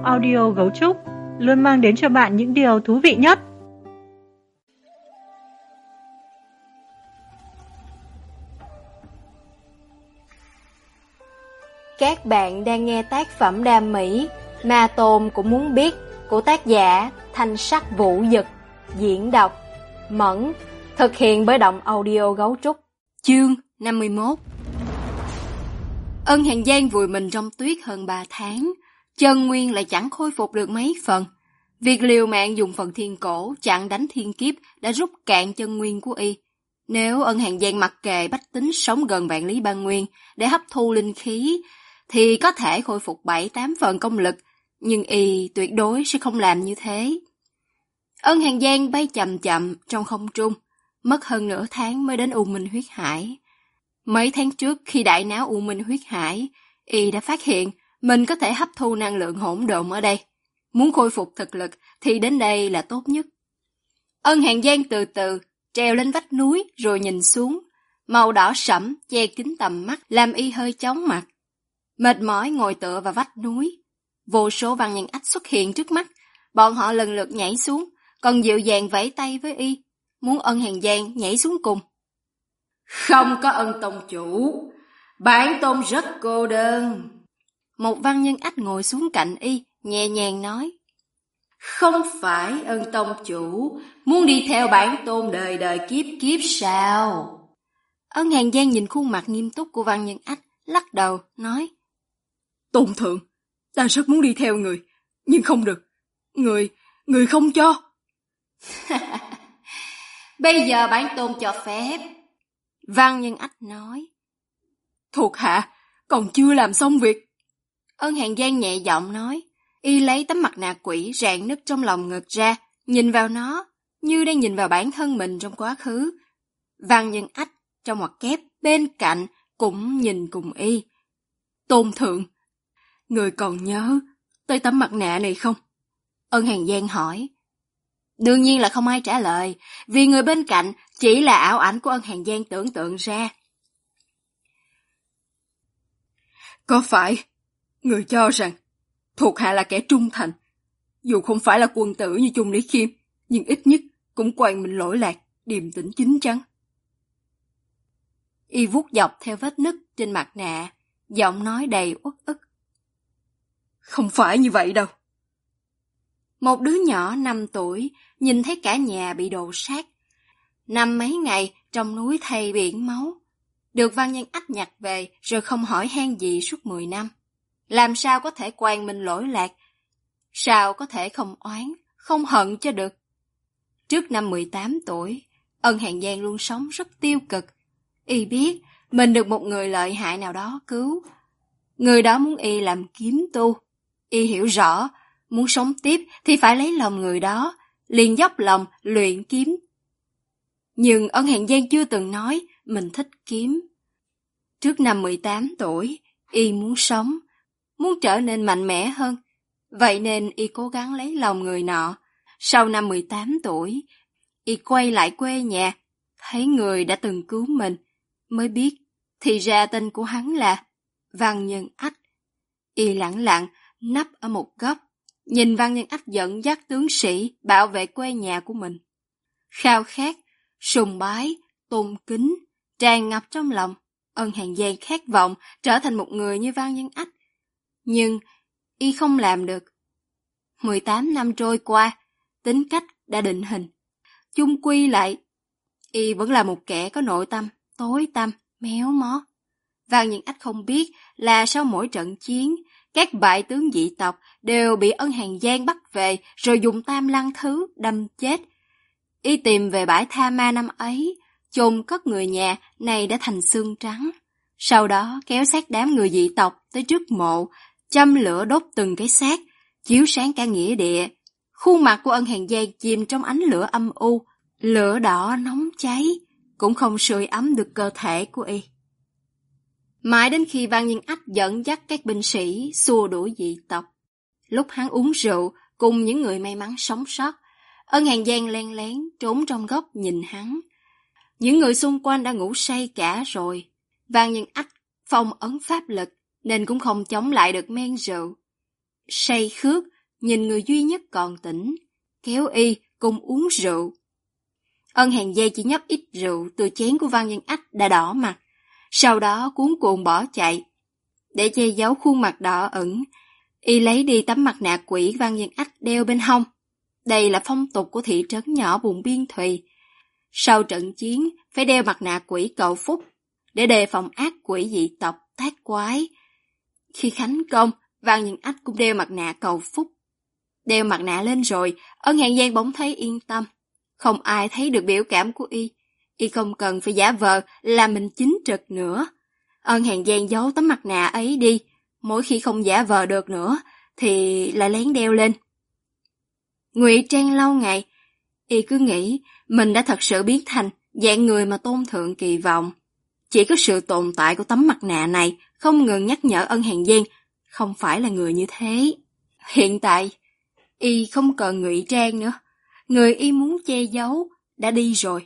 audio Gấu Trúc luôn mang đến cho bạn những điều thú vị nhất. Các bạn đang nghe tác phẩm đam mỹ Ma Tôn Cũng Muốn Biết của tác giả Thanh Sắc Vũ Dực, diễn đọc Mẫn, thực hiện bởi Động Audio Gấu Trúc. Chương 51. Ân Hàn Giang vùi mình trong tuyết hơn 3 tháng, chân nguyên lại chẳng khôi phục được mấy phần. Việc liều mạng dùng phần thiên cổ chặn đánh thiên kiếp đã rút cạn chân nguyên của y. Nếu Ân Hàn Giang mặc kệ bách tính sống gần vạn lý băng nguyên để hấp thu linh khí, thì có thể khôi phục 7-8 phần công lực, nhưng y tuyệt đối sẽ không làm như thế. Ân Hàn Giang bay chậm chậm trong không trung, mất hơn nửa tháng mới đến U Minh Huyết Hải. Mấy tháng trước khi đại náo U Minh Huyết Hải, y đã phát hiện mình có thể hấp thu năng lượng hỗn độn ở đây. Muốn khôi phục thực lực thì đến đây là tốt nhất. Ân Hàn Giang từ từ trèo lên vách núi rồi nhìn xuống, màu đỏ sẫm che kín tầm mắt làm y hơi chóng mặt. Mệt mỏi ngồi tựa vào vách núi, vô số văn nhân ách xuất hiện trước mắt, bọn họ lần lượt nhảy xuống, còn dịu dàng vẫy tay với y, muốn Ân Hàn Giang nhảy xuống cùng. Không có Ân tông chủ, bản tôn rất cô đơn. Một văn nhân ách ngồi xuống cạnh y, nhẹ nhàng nói. Không phải Ân tông chủ muốn đi theo bản tôn đời đời kiếp kiếp sao? Ân Hàn Giang nhìn khuôn mặt nghiêm túc của văn nhân ách, lắc đầu, nói. Tôn thượng, ta rất muốn đi theo người, nhưng không được. Người không cho. Bây giờ bản tôn cho phép. Văn nhân ách nói. Thuộc hạ còn chưa làm xong việc. Ân Hàn Giang nhẹ giọng nói. Y lấy tấm mặt nạ quỷ rạn nứt trong lòng ngực ra, nhìn vào nó, như đang nhìn vào bản thân mình trong quá khứ. Văn nhân ách trong ngoặc kép bên cạnh cũng nhìn cùng y. Tôn thượng, người còn nhớ tới tấm mặt nạ này không? Ân Hàn Giang hỏi. Đương nhiên là không ai trả lời, vì người bên cạnh chỉ là ảo ảnh của Ân Hàn Giang tưởng tượng ra. Có phải người cho rằng thuộc hạ là kẻ trung thành, dù không phải là quân tử như Chung Lý Khiêm, nhưng ít nhất cũng quang minh lỗi lạc, điềm tĩnh chín chắn. Y vuốt dọc theo vết nứt trên mặt nạ, giọng nói đầy uất ức. Không phải như vậy đâu. Một đứa nhỏ 5 tuổi nhìn thấy cả nhà bị đổ sát. Năm mấy ngày trong núi thây biển máu. Được văn nhân ách nhặt về rồi không hỏi han gì suốt 10 năm. Làm sao có thể quang minh lỗi lạc? Sao có thể không oán, không hận cho được? Trước năm 18 tuổi, Ân Hàn Giang luôn sống rất tiêu cực. Y biết mình được một người lợi hại nào đó cứu. Người đó muốn y làm kiếm tu. Y hiểu rõ, muốn sống tiếp thì phải lấy lòng người đó, liền dốc lòng luyện kiếm. Nhưng Ân Hàn Giang chưa từng nói mình thích kiếm. Trước năm 18 tuổi, y muốn sống, muốn trở nên mạnh mẽ hơn. Vậy nên y cố gắng lấy lòng người nọ. Sau năm 18 tuổi, y quay lại quê nhà, thấy người đã từng cứu mình, mới biết thì ra tên của hắn là Văn Nhân Ách. Y lặng lặng nấp ở một góc, nhìn Văn Nhân Ách dẫn dắt tướng sĩ bảo vệ quê nhà của mình. Khao khát, sùng bái, tôn kính, tràn ngập trong lòng. Ân Hàn Giang khát vọng trở thành một người như Văn Nhân Ách. Nhưng y không làm được. 18 năm trôi qua, tính cách đã định hình. Chung quy lại, y vẫn là một kẻ có nội tâm, tối tăm, méo mó. Văn Nhân Ách không biết là sau mỗi trận chiến, các bại tướng dị tộc đều bị Ân Hàn Giang bắt về rồi dùng tam lăng thứ đâm chết. Y tìm về bãi Tha Ma năm ấy, chôn cất người nhà này đã thành xương trắng. Sau đó kéo xác đám người dị tộc tới trước mộ, châm lửa đốt từng cái xác, chiếu sáng cả nghĩa địa. Khuôn mặt của Ân Hàn Giang chìm trong ánh lửa âm u, lửa đỏ nóng cháy, cũng không sưởi ấm được cơ thể của y. Mãi đến khi Văn Nhân Ách dẫn dắt các binh sĩ xua đuổi dị tộc. Lúc hắn uống rượu cùng những người may mắn sống sót, Ân Hàn Giang len lén trốn trong góc nhìn hắn. Những người xung quanh đã ngủ say cả rồi. Văn Nhân Ách phong ấn pháp lực nên cũng không chống lại được men rượu. say khước, nhìn người duy nhất còn tỉnh, kéo y cùng uống rượu. Ân Hàn Giang chỉ nhấp ít rượu từ chén của Văn Nhân Ách đã đỏ mặt, sau đó cuống cuồng bỏ chạy. Để che giấu khuôn mặt đỏ ửng, y lấy đi tấm mặt nạ quỷ Văn Nhân Ách đeo bên hông. Đây là phong tục của thị trấn nhỏ vùng biên thùy. Sau trận chiến, phải đeo mặt nạ quỷ cầu phúc, để đề phòng ác quỷ dị tộc tác quái. Khi khánh công, Văn Nhân Ách cũng đeo mặt nạ cầu phúc. Đeo mặt nạ lên rồi, Ân Hàn Giang bỗng thấy yên tâm. Không ai thấy được biểu cảm của y. Y không cần phải giả vờ là mình chính trực nữa. Ân Hàn Giang giấu tấm mặt nạ ấy đi. Mỗi khi không giả vờ được nữa, thì lại lén đeo lên. Ngụy trang lâu ngày, y cứ nghĩ mình đã thật sự biến thành dạng người mà Tôn Thượng kỳ vọng. Chỉ có sự tồn tại của tấm mặt nạ này không ngừng nhắc nhở Ân Hàn Giang không phải là người như thế. Hiện tại, y không cần ngụy trang nữa. Người y muốn che giấu đã đi rồi.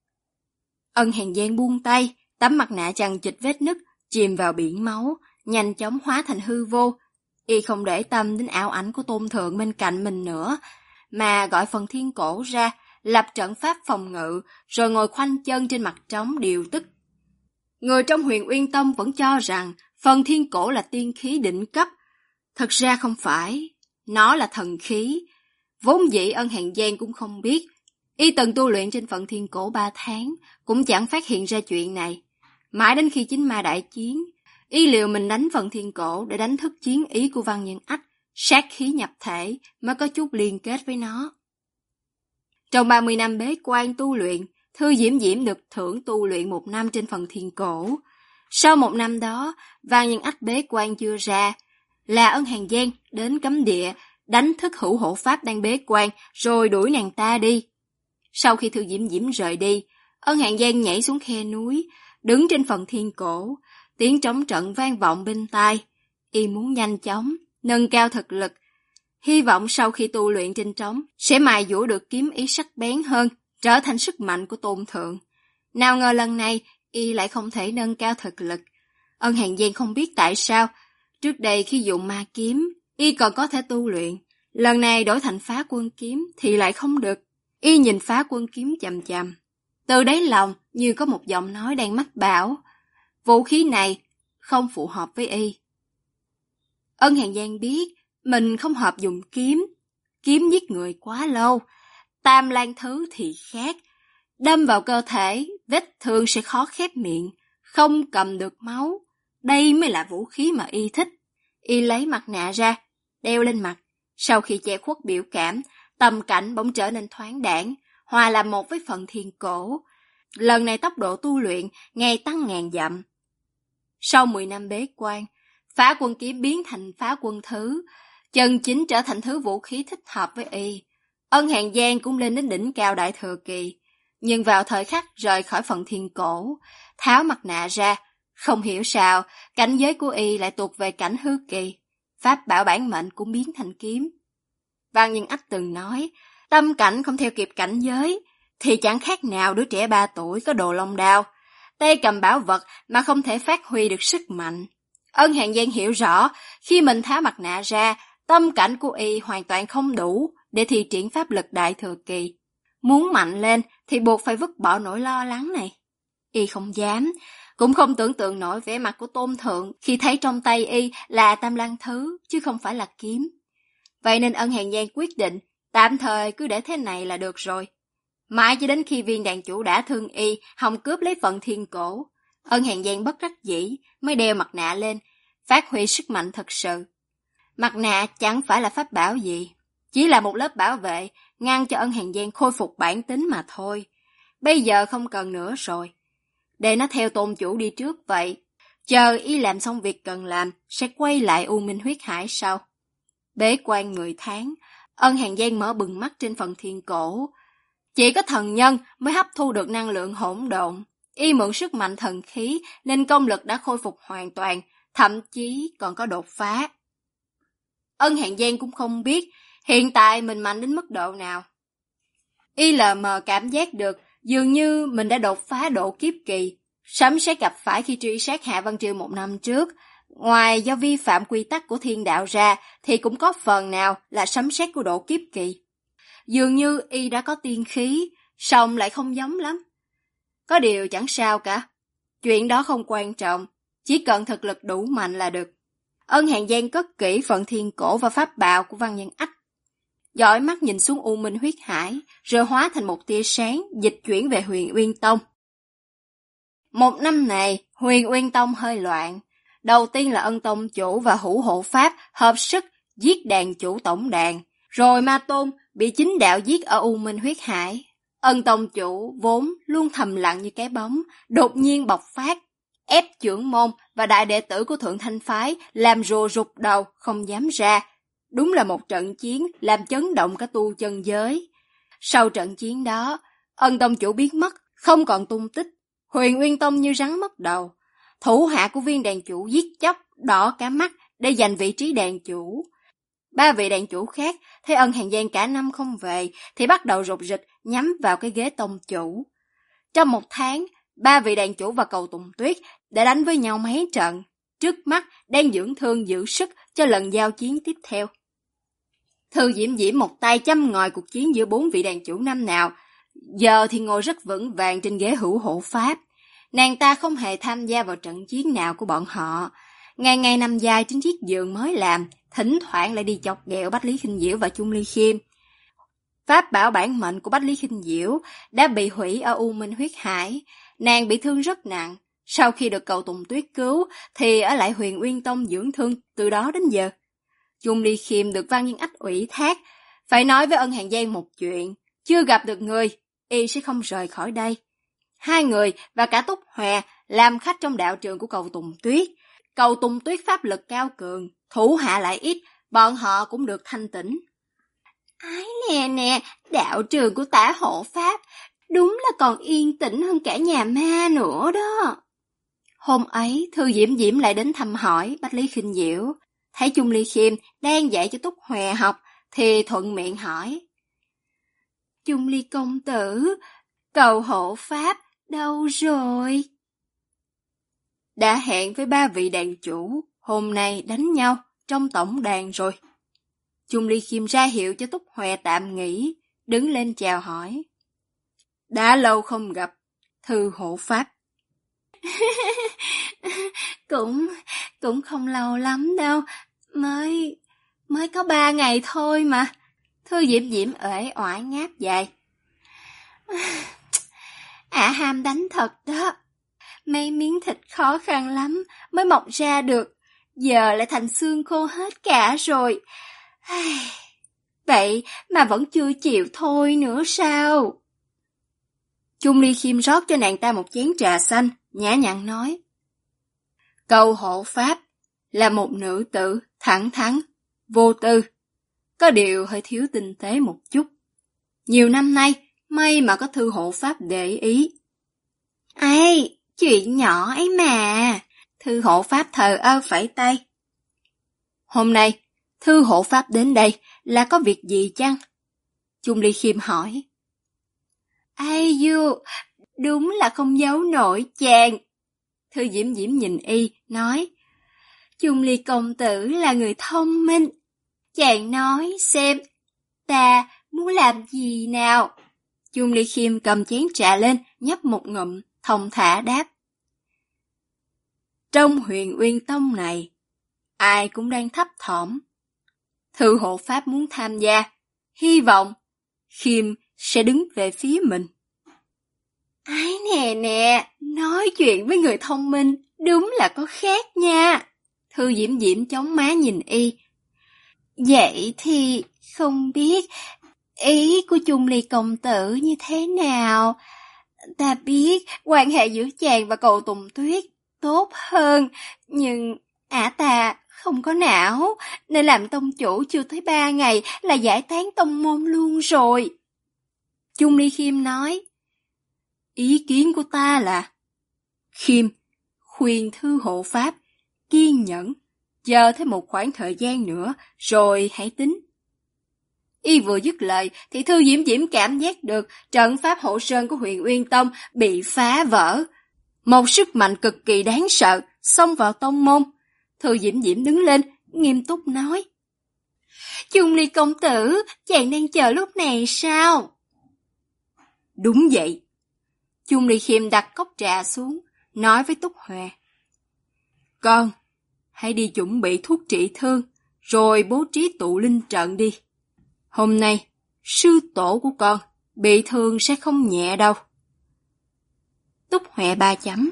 Ân Hàn Giang buông tay, tấm mặt nạ chằng chịt vết nứt, chìm vào biển máu, nhanh chóng hóa thành hư vô. Y không để tâm đến ảo ảnh của Tôn Thượng bên cạnh mình nữa, mà gọi phần thiên cổ ra, lập trận pháp phòng ngự, rồi ngồi khoanh chân trên mặt trống điều tức. Người trong Huyền Uyên Tông vẫn cho rằng phần thiên cổ là tiên khí đỉnh cấp. Thật ra không phải, nó là thần khí. Vốn dĩ Ân Hàn Giang cũng không biết. Y từng tu luyện trên phần thiên cổ 3 tháng, cũng chẳng phát hiện ra chuyện này. Mãi đến khi chính ma đại chiến, y liều mình đánh phần thiên cổ để đánh thức chiến ý của Văn Nhân Ách, sát khí nhập thể mới có chút liên kết với nó. Trong 30 năm bế quan tu luyện, Thư Diễm Diễm được thưởng tu luyện 1 năm trên phần thiên cổ. Sau 1 năm đó, Văn Nhân Ách bế quan chưa ra, là Ân Hàn Giang đến cấm địa, đánh thức Hữu Hộ Pháp đang bế quan, rồi đuổi nàng ta đi. Sau khi Thư Diễm Diễm rời đi, Ân Hàn Giang nhảy xuống khe núi, đứng trên phần thiên cổ, tiếng trống trận vang vọng bên tai. Y muốn nhanh chóng nâng cao thực lực, hy vọng sau khi tu luyện trên trống sẽ mài dũa được kiếm ý sắc bén hơn, trở thành sức mạnh của Tôn Thượng. Nào ngờ lần này y lại không thể nâng cao thực lực. Ân Hàn Giang không biết tại sao, trước đây khi dùng ma kiếm, y còn có thể tu luyện, lần này đổi thành Phá Quân kiếm thì lại không được. Y nhìn Phá Quân kiếm chằm chằm, từ đáy lòng như có một giọng nói đang mách bảo, vũ khí này không phù hợp với y. Ân Hàn Giang biết mình không hợp dùng kiếm, kiếm giết người quá lâu. Tam Lan Thứ thì khác, đâm vào cơ thể, vết thương sẽ khó khép miệng, không cầm được máu. Đây mới là vũ khí mà y thích. Y lấy mặt nạ ra, đeo lên mặt. Sau khi che khuất biểu cảm, tầm cảnh bỗng trở nên thoáng đãng, hòa làm một với phần thiên cổ. Lần này tốc độ tu luyện ngày tăng ngàn dặm. Sau 10 năm bế quan, Phá Quân kiếm biến thành Phá Quân Thứ, chân chính trở thành thứ vũ khí thích hợp với y. Ân Hàn Giang cũng lên đến đỉnh cao đại thừa kỳ, nhưng vào thời khắc rời khỏi phần thiên cổ, tháo mặt nạ ra, không hiểu sao cảnh giới của y lại tuột về cảnh hư kỳ, pháp bảo bản mệnh cũng biến thành kiếm. Văn Nhân Ách từng nói, tâm cảnh không theo kịp cảnh giới thì chẳng khác nào đứa trẻ 3 tuổi có đồ long đao, tay cầm bảo vật mà không thể phát huy được sức mạnh. Ân Hàn Giang hiểu rõ, khi mình tháo mặt nạ ra, tâm cảnh của y hoàn toàn không đủ để thi triển pháp lực đại thừa kỳ. Muốn mạnh lên thì buộc phải vứt bỏ nỗi lo lắng này. Y không dám, cũng không tưởng tượng nổi vẻ mặt của Tôn Thượng khi thấy trong tay y là Tam Lan Thứ chứ không phải là kiếm. Vậy nên Ân Hàn Giang quyết định tạm thời cứ để thế này là được rồi. Mãi cho đến khi viên đàn chủ đã thương y hòng cướp lấy phần thiên cổ, Ân Hàn Giang bất đắc dĩ mới đeo mặt nạ lên, phát huy sức mạnh thật sự. Mặt nạ chẳng phải là pháp bảo gì, chỉ là một lớp bảo vệ ngăn cho Ân Hàn Giang khôi phục bản tính mà thôi. Bây giờ không cần nữa rồi, để nó theo tôn chủ đi trước vậy. Chờ y làm xong việc cần làm sẽ quay lại U Minh huyết hải sau. Bế quan 10 tháng, Ân Hàn Giang mở bừng mắt trên phần thiên cổ. Chỉ có thần nhân mới hấp thu được năng lượng hỗn độn. Y mượn sức mạnh thần khí nên công lực đã khôi phục hoàn toàn, thậm chí còn có đột phá. Ân Hàn Giang cũng không biết hiện tại mình mạnh đến mức độ nào. Y lờ mờ cảm giác được dường như mình đã đột phá độ kiếp kỳ, sấm sét gặp phải khi truy sát Hạ Văn Triều 1 năm trước. Ngoài do vi phạm quy tắc của thiên đạo ra, thì cũng có phần nào là sấm sét của độ kiếp kỳ. Dường như y đã có tiên khí, song lại không giống lắm. Có điều chẳng sao cả. Chuyện đó không quan trọng, chỉ cần thực lực đủ mạnh là được. Ân Hàn Giang cất kỹ phần thiên cổ và pháp bào của Văn Nhân Ách. Dõi mắt nhìn xuống U Minh huyết hải, rồi hóa thành một tia sáng dịch chuyển về Huyền Uyên Tông. Một năm này, Huyền Uyên Tông hơi loạn. Đầu tiên là Ân Tông chủ và Hữu Hộ Pháp hợp sức giết đàn chủ tổng đàn, rồi Ma Tôn bị chính đạo giết ở U Minh huyết hải. Ân Tông chủ vốn luôn thầm lặng như cái bóng, đột nhiên bộc phát, ép trưởng môn và đại đệ tử của Thượng Thanh Phái làm rùa rụt đầu không dám ra. Đúng là một trận chiến làm chấn động cả tu chân giới. Sau trận chiến đó, Ân Tông chủ biến mất, không còn tung tích. Huyền Uyên Tông như rắn mất đầu. Thủ hạ của viên đàn chủ giết chóc, đỏ cả mắt để giành vị trí đàn chủ. 3 vị đàn chủ khác thấy Ân Hàn Giang cả năm không về thì bắt đầu rục rịch nhắm vào cái ghế tông chủ. Trong 1 tháng, 3 vị đàn chủ và Cầu Tùng Tuyết đã đánh với nhau mấy trận. Trước mắt đang dưỡng thương giữ sức cho lần giao chiến tiếp theo. Thư Diễm Diễm một tay châm ngòi cuộc chiến giữa 4 vị đàn chủ năm nào, giờ thì ngồi rất vững vàng trên ghế Hữu Hộ Pháp. Nàng ta không hề tham gia vào trận chiến nào của bọn họ. Ngày ngày nằm dài trên chiếc giường mới làm, thỉnh thoảng lại đi chọc ghẹo Bách Lý Khinh Diễu và Chung Ly Khiêm. Pháp bảo bản mệnh của Bách Lý Khinh Diễu đã bị hủy ở U Minh huyết hải. Nàng bị thương rất nặng. Sau khi được Cầu Tùng Tuyết cứu thì ở lại Huyền Uyên Tông dưỡng thương từ đó đến giờ. Chung Ly Khiêm được Văn Nhân Ách ủy thác, phải nói với Ân Hàn Giang một chuyện, chưa gặp được người, y sẽ không rời khỏi đây. 2 người và cả Túc Hòe làm khách trong đạo trường của Cầu Tùng Tuyết. Cầu Tùng Tuyết pháp lực cao cường, thủ hạ lại ít, bọn họ cũng được thanh tĩnh. Ái nè, đạo trường của Tả Hộ Pháp, đúng là còn yên tĩnh hơn cả nhà ma nữa đó. Hôm ấy, Thư Diễm Diễm lại đến thăm hỏi Bách Lý Khinh Diễu. Thấy Chung Ly Khiêm đang dạy cho Túc Hòe học, thì thuận miệng hỏi. Chung Ly công tử, Cầu Hộ Pháp đâu rồi? Đã hẹn với 3 vị đàn chủ, hôm nay đánh nhau trong tổng đàn rồi. Chung Ly Khiêm ra hiệu cho Túc Hòe tạm nghỉ, đứng lên chào hỏi. Đã lâu không gặp, Thư Hộ Pháp. Cũng không lâu lắm đâu, mới có 3 ngày thôi mà. Thư Diễm Diễm uể oải ngáp dài. Ham đánh thật đó. Mấy miếng thịt khó khăn lắm mới mọc ra được, giờ lại thành xương khô hết cả rồi. Vậy mà vẫn chưa chịu thôi nữa sao? Chung Ly Khiêm rót cho nàng ta một chén trà xanh, nhã nhặn nói. Cầu Hộ Pháp là một nữ tử thẳng thắn, vô tư, có điều hơi thiếu tinh tế một chút. Nhiều năm nay, may mà có Thư Hộ Pháp để ý. Ai, chuyện nhỏ ấy mà. Thư Hộ Pháp thờ ơ phẩy tay. Hôm nay, Thư Hộ Pháp đến đây là có việc gì chăng? Chung Ly Khiêm hỏi. Ai du, đúng là không giấu nổi chàng. Thư Diễm Diễm nhìn y, nói. Chung Ly công tử là người thông minh. Chàng nói xem, ta muốn làm gì nào? Chung Ly Khiêm cầm chén trà lên, nhấp một ngụm, thong thả đáp. Trong Huyền Uyên Tông này, ai cũng đang thấp thỏm. Thư Hộ Pháp muốn tham gia, hy vọng Khiêm sẽ đứng về phía mình. Ái nè, nói chuyện với người thông minh đúng là có khác nha. Thư Diễm Diễm chống má nhìn y. Vậy thì không biết ý của Chung Ly công tử như thế nào? Ta biết quan hệ giữa chàng và Cầu Tùng Tuyết tốt hơn, nhưng ta không có não, nên làm tông chủ chưa tới 3 ngày là giải tán tông môn luôn rồi. Chung Ly Khiêm nói, ý kiến của ta là, Khiêm khuyên Thư Hộ Pháp kiên nhẫn, chờ thêm một khoảng thời gian nữa rồi hãy tính. Y vừa dứt lời thì Thư Diễm Diễm cảm giác được trận pháp hộ sơn của Huyền Uyên Tông bị phá vỡ. Một sức mạnh cực kỳ đáng sợ xông vào tông môn. Thư Diễm Diễm đứng lên, nghiêm túc nói. Chung Ly công tử, chàng đang chờ lúc này sao? Đúng vậy. Chung Ly Khiêm đặt cốc trà xuống, nói với Túc Huệ. Con, hãy đi chuẩn bị thuốc trị thương, rồi bố trí tụ linh trận đi. Hôm nay, sư tổ của con bị thương sẽ không nhẹ đâu. Túc Huệ 3 chấm.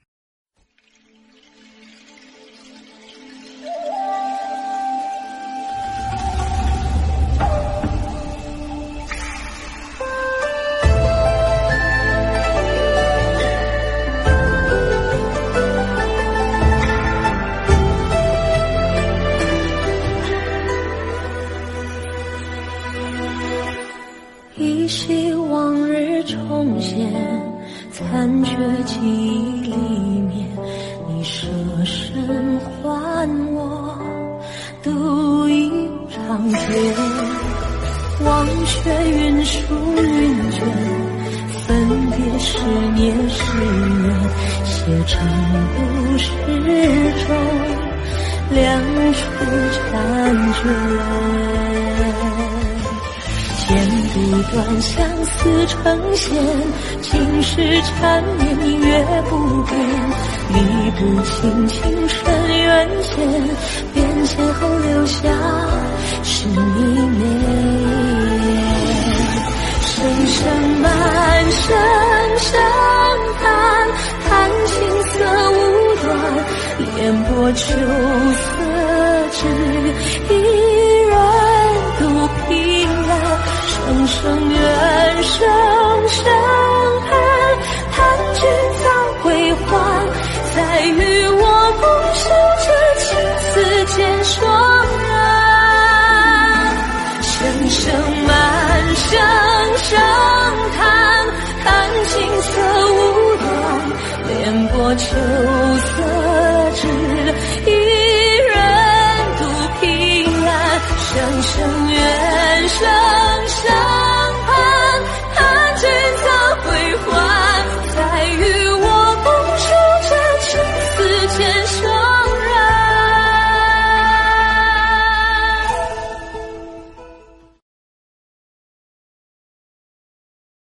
依稀往日重现，残缺记忆里面，你舍身还我独一长剑，忘却云舒云卷，分别是年是缘，写成故事中两处婵娟。剪不断相思成线，情是缠绵明月不变，理不清情深缘浅，变迁后留下是你面。声声满声声叹，叹青涩无端，莲波秋色只一人独凭栏。声声怨，声声恨，叹君早归还，再与我共守这青丝渐霜染。声声满，声声叹，叹青涩无端，莲波秋色只一人独凭栏。声声怨，声声